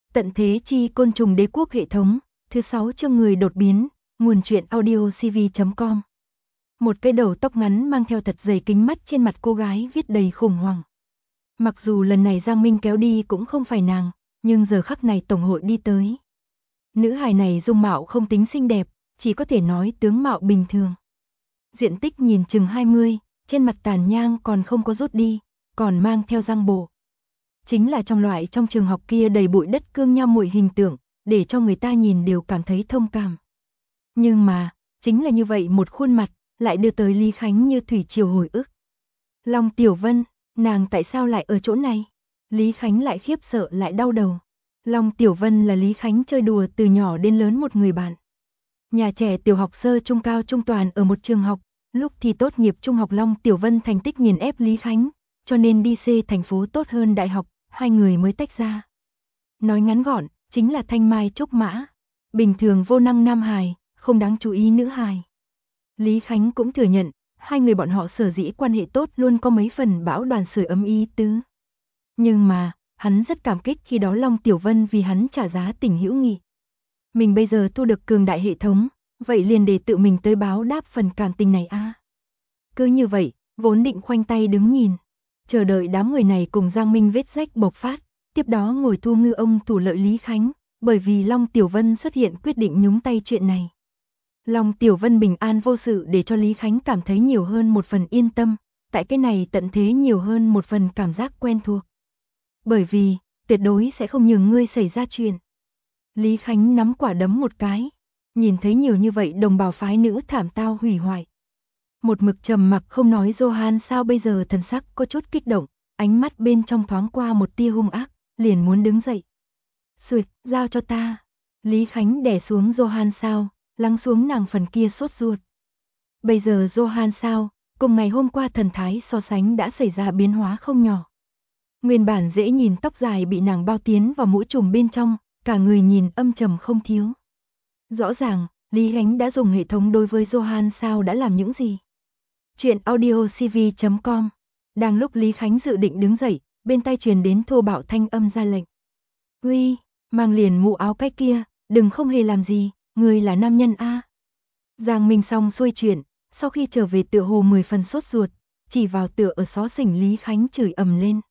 Tận thế chi côn trùng đế quốc hệ thống, thứ 6 chương người đột biến, nguồn truyện audio cv.com. Một cái đầu tóc ngắn mang theo thật dày kính mắt trên mặt cô gái viết đầy khủng hoảng. Mặc dù lần này Giang Minh kéo đi cũng không phải nàng, nhưng giờ khắc này tổng hội đi tới. Nữ hài này dung mạo không tính xinh đẹp, chỉ có thể nói tướng mạo bình thường. Diện tích nhìn chừng 20, trên mặt tàn nhang còn không có rút đi, còn mang theo răng bổ. Chính là trong trường học kia đầy bụi đất cương nha muội hình tượng, để cho người ta nhìn đều cảm thấy thông cảm. Nhưng mà, chính là như vậy một khuôn mặt, lại đưa tới Lý Khánh như thủy triều hồi ức. Long Tiểu Vân, nàng tại sao lại ở chỗ này? Lý Khánh lại khiếp sợ lại đau đầu. Long Tiểu Vân là Lý Khánh chơi đùa từ nhỏ đến lớn một người bạn. Nhà trẻ tiểu học sơ trung cao trung toàn ở một trường học, lúc thi tốt nghiệp trung học Long Tiểu Vân thành tích nghiền ép Lý Khánh, cho nên đi C thành phố tốt hơn đại học, hai người mới tách ra. Nói ngắn gọn, chính là thanh mai trúc mã, bình thường vô năng nam hài, không đáng chú ý nữ hài. Lý Khánh cũng thừa nhận, hai người bọn họ sở dĩ quan hệ tốt luôn có mấy phần bão đoàn sưởi ấm ý tứ. Nhưng mà, hắn rất cảm kích khi đó Long Tiểu Vân vì hắn trả giá tình hữu nghị. Mình bây giờ thu được cường đại hệ thống, vậy liền để tự mình tới báo đáp phần cảm tình này a. Cứ như vậy, vốn định khoanh tay đứng nhìn, chờ đợi đám người này cùng Giang Minh vết rách bộc phát, tiếp đó ngồi thu ngư ông thủ lợi Lý Khánh, bởi vì Long Tiểu Vân xuất hiện quyết định nhúng tay chuyện này. Long Tiểu Vân bình an vô sự để cho Lý Khánh cảm thấy nhiều hơn một phần yên tâm, tại cái này tận thế nhiều hơn một phần cảm giác quen thuộc. Bởi vì, tuyệt đối sẽ không nhường ngươi xảy ra chuyện. Lý Khánh nắm quả đấm một cái, nhìn thấy nhiều như vậy đồng bào phái nữ thảm tao hủy hoại. Một mực trầm mặc không nói Johan sao bây giờ thần sắc có chút kích động, ánh mắt bên trong thoáng qua một tia hung ác, liền muốn đứng dậy. Xuệt, giao cho ta. Lý Khánh đè xuống Johan sao, lắng xuống nàng phần kia sốt ruột. Bây giờ Johan sao, cùng ngày hôm qua thần thái so sánh đã xảy ra biến hóa không nhỏ. Nguyên bản dễ nhìn tóc dài bị nàng bao tiến vào mũ trùm bên trong, cả người nhìn âm trầm không thiếu. Rõ ràng, Lý Khánh đã dùng hệ thống đối với Johan sao đã làm những gì. Chuyện audio cv.com. Đang lúc Lý Khánh dự định đứng dậy, bên tai truyền đến thô bạo thanh âm ra lệnh. Uy, mang liền mũ áo cái kia, đừng không hề làm gì, người là nam nhân a. Giang Minh xong xuôi chuyện, sau khi trở về tựa hồ 10 phần sốt ruột, chỉ vào tựa ở xó xỉnh Lý Khánh chửi ầm lên.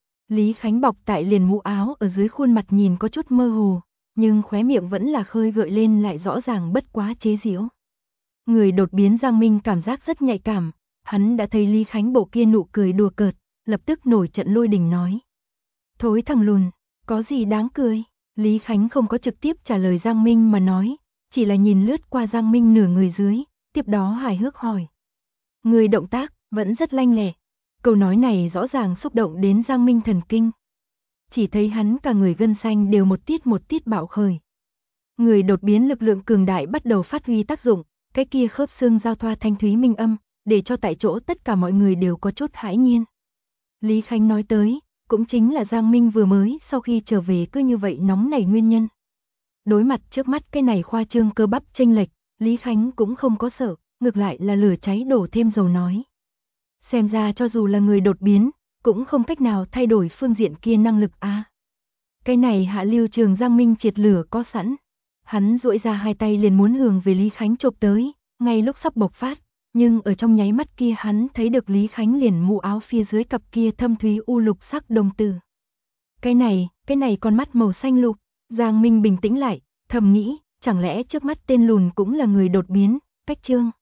Lý Khánh bọc tại liền mũ áo ở dưới khuôn mặt nhìn có chút mơ hồ, nhưng khóe miệng vẫn là khơi gợi lên lại rõ ràng bất quá chế giễu. Người đột biến Giang Minh cảm giác rất nhạy cảm, hắn đã thấy Lý Khánh bộ kia nụ cười đùa cợt, lập tức nổi trận lôi đình nói. Thối thằng lùn, có gì đáng cười? Lý Khánh không có trực tiếp trả lời Giang Minh mà nói, chỉ là nhìn lướt qua Giang Minh nửa người dưới, tiếp đó hài hước hỏi. Người động tác, vẫn rất lanh lẹ. Câu nói này rõ ràng xúc động đến Giang Minh thần kinh. Chỉ thấy hắn cả người gân xanh đều một tiết bạo khởi. Người đột biến lực lượng cường đại bắt đầu phát huy tác dụng, cái kia khớp xương giao thoa thanh thúy minh âm, để cho tại chỗ tất cả mọi người đều có chút hãi nhiên. Lý Khánh nói tới, cũng chính là Giang Minh vừa mới sau khi trở về cứ như vậy nóng nảy nguyên nhân. Đối mặt trước mắt cái này khoa trương cơ bắp chênh lệch, Lý Khánh cũng không có sợ, ngược lại là lửa cháy đổ thêm dầu nói. Xem ra cho dù là người đột biến, cũng không cách nào thay đổi phương diện kia năng lực a. Cái này hạ lưu trường Giang Minh triệt lửa có sẵn. Hắn duỗi ra hai tay liền muốn hướng về Lý Khánh chộp tới, ngay lúc sắp bộc phát, nhưng ở trong nháy mắt kia hắn thấy được Lý Khánh liền mũ áo phía dưới cặp kia thâm thúy u lục sắc đồng tử. Cái này con mắt màu xanh lục. Giang Minh bình tĩnh lại, thầm nghĩ, chẳng lẽ trước mắt tên lùn cũng là người đột biến, cách chương.